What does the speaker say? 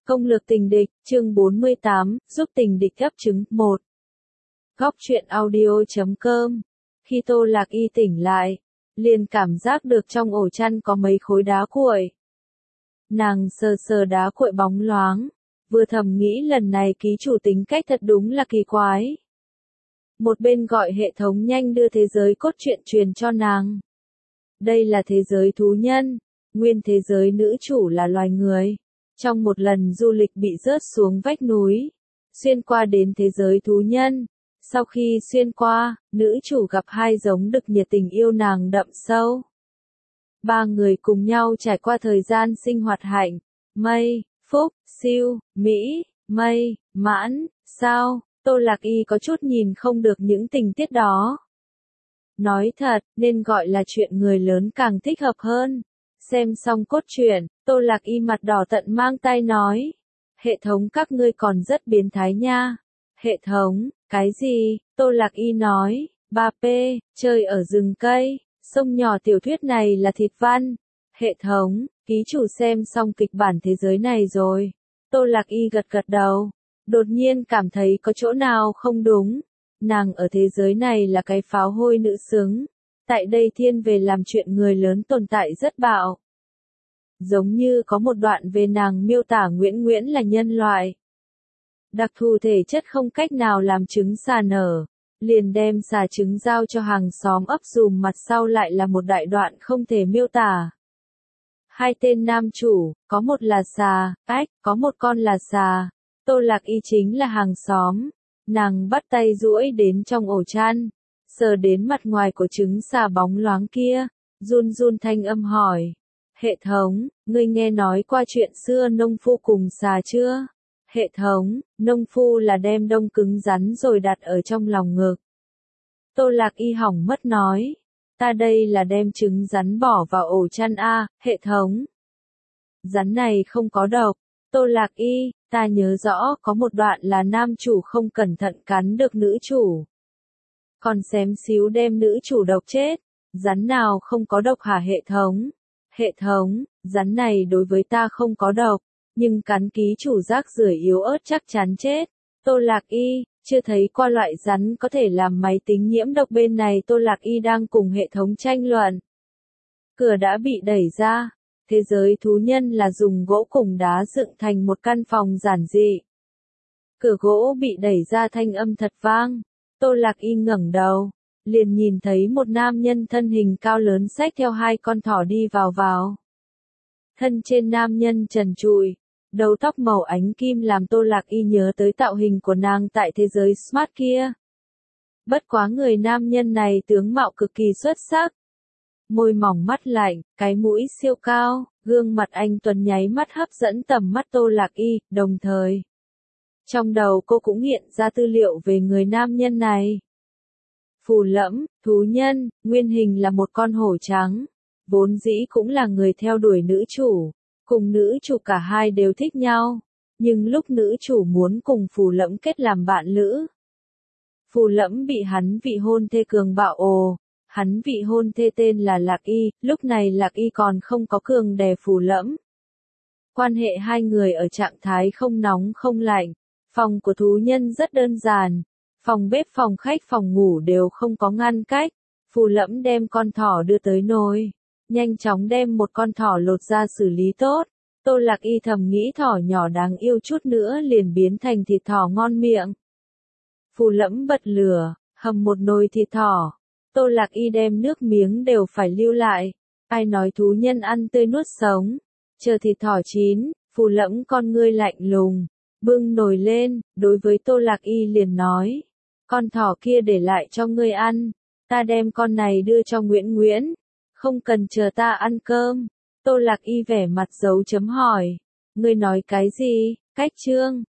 Công lược tình địch, chương 48, giúp tình địch gấp trứng, 1. Góc truyện audio.com. Khi Tô Lạc Y tỉnh lại, liền cảm giác được trong ổ chăn có mấy khối đá cuội. Nàng sờ sờ đá cuội bóng loáng, vừa thầm nghĩ lần này ký chủ tính cách thật đúng là kỳ quái. Một bên gọi hệ thống nhanh đưa thế giới cốt truyện truyền cho nàng. Đây là thế giới thú nhân, nguyên thế giới nữ chủ là loài người. Trong một lần du lịch bị rớt xuống vách núi, xuyên qua đến thế giới thú nhân. Sau khi xuyên qua, nữ chủ gặp hai giống đực nhiệt tình yêu nàng đậm sâu. Ba người cùng nhau trải qua thời gian sinh hoạt hạnh, mây, phúc, siêu, mỹ, mây, mãn, sao. Tô Lạc Y có chút nhìn không được những tình tiết đó. Nói thật, nên gọi là chuyện người lớn càng thích hợp hơn. Xem xong cốt truyện, Tô Lạc Y mặt đỏ tận mang tai nói. Hệ thống các ngươi còn rất biến thái nha. Hệ thống, cái gì? Tô Lạc Y nói, 3P, chơi ở rừng cây, sông nhỏ tiểu thuyết này là thịt văn. Hệ thống, ký chủ xem xong kịch bản thế giới này rồi. Tô Lạc Y gật gật đầu. Đột nhiên cảm thấy có chỗ nào không đúng. Nàng ở thế giới này là cái pháo hôi nữ xứng. Tại đây thiên về làm chuyện người lớn tồn tại rất bạo. Giống như có một đoạn về nàng miêu tả Nguyễn là nhân loại. Đặc thù thể chất không cách nào làm trứng xà nở. Liền đem xà trứng giao cho hàng xóm ấp dùm mặt sau lại là một đại đoạn không thể miêu tả. Hai tên nam chủ, có một là xà, có một con là xà. Tô Lạc Y chính là hàng xóm. Nàng bắt tay duỗi đến trong ổ chăn, sờ đến mặt ngoài của trứng xà bóng loáng kia, run run thanh âm hỏi. Hệ thống, ngươi nghe nói qua chuyện xưa nông phu cùng xà chưa? Hệ thống, nông phu là đem đông cứng rắn rồi đặt ở trong lòng ngực. Tô Lạc Y hỏng mất nói. Ta đây là đem trứng rắn bỏ vào ổ chăn a, hệ thống. Rắn này không có độc. Tô Lạc Y, ta nhớ rõ có một đoạn là nam chủ không cẩn thận cắn được nữ chủ. Còn xém xíu đem nữ chủ độc chết. Rắn nào không có độc hả hệ thống? Hệ thống, rắn này đối với ta không có độc, nhưng cắn ký chủ rác rưởi yếu ớt chắc chắn chết. Tô Lạc Y, chưa thấy qua loại rắn có thể làm máy tính nhiễm độc bên này. Tô Lạc Y đang cùng hệ thống tranh luận. Cửa đã bị đẩy ra. Thế giới thú nhân là dùng gỗ cùng đá dựng thành một căn phòng giản dị. Cửa gỗ bị đẩy ra thanh âm thật vang. Tô Lạc Y ngẩng đầu, liền nhìn thấy một nam nhân thân hình cao lớn xách theo hai con thỏ đi vào. Thân trên nam nhân trần trụi, đầu tóc màu ánh kim làm Tô Lạc Y nhớ tới tạo hình của nàng tại thế giới Smart kia. Bất quá người nam nhân này tướng mạo cực kỳ xuất sắc. Môi mỏng mắt lạnh, cái mũi siêu cao, gương mặt anh tuấn nháy mắt hấp dẫn tầm mắt Tô Lạc Y, đồng thời. Trong đầu cô cũng hiện ra tư liệu về người nam nhân này. Phù Lẫm, thú nhân, nguyên hình là một con hổ trắng. Vốn dĩ cũng là người theo đuổi nữ chủ. Cùng nữ chủ cả hai đều thích nhau. Nhưng lúc nữ chủ muốn cùng Phù Lẫm kết làm bạn lữ. Phù Lẫm bị hắn vị hôn thê cường bạo Hắn vị hôn thê tên là Lạc Y, lúc này Lạc Y còn không có cường đè Phù Lẫm. Quan hệ hai người ở trạng thái không nóng không lạnh. Phòng của thú nhân rất đơn giản. Phòng bếp, phòng khách, phòng ngủ đều không có ngăn cách. Phù Lẫm đem con thỏ đưa tới nồi. Nhanh chóng đem một con thỏ lột ra xử lý tốt. Tô Lạc Y thầm nghĩ thỏ nhỏ đáng yêu chút nữa liền biến thành thịt thỏ ngon miệng. Phù Lẫm bật lửa, hầm một nồi thịt thỏ. Tô Lạc Y đem nước miếng đều phải lưu lại. Ai nói thú nhân ăn tươi nuốt sống. Chờ thịt thỏ chín, Phù Lẫm con ngươi lạnh lùng. Bưng nồi lên, đối với Tô Lạc Y liền nói. Con thỏ kia để lại cho ngươi ăn. Ta đem con này đưa cho Nguyễn. Không cần chờ ta ăn cơm. Tô Lạc Y vẻ mặt dấu chấm hỏi. Ngươi nói cái gì? Cách chương.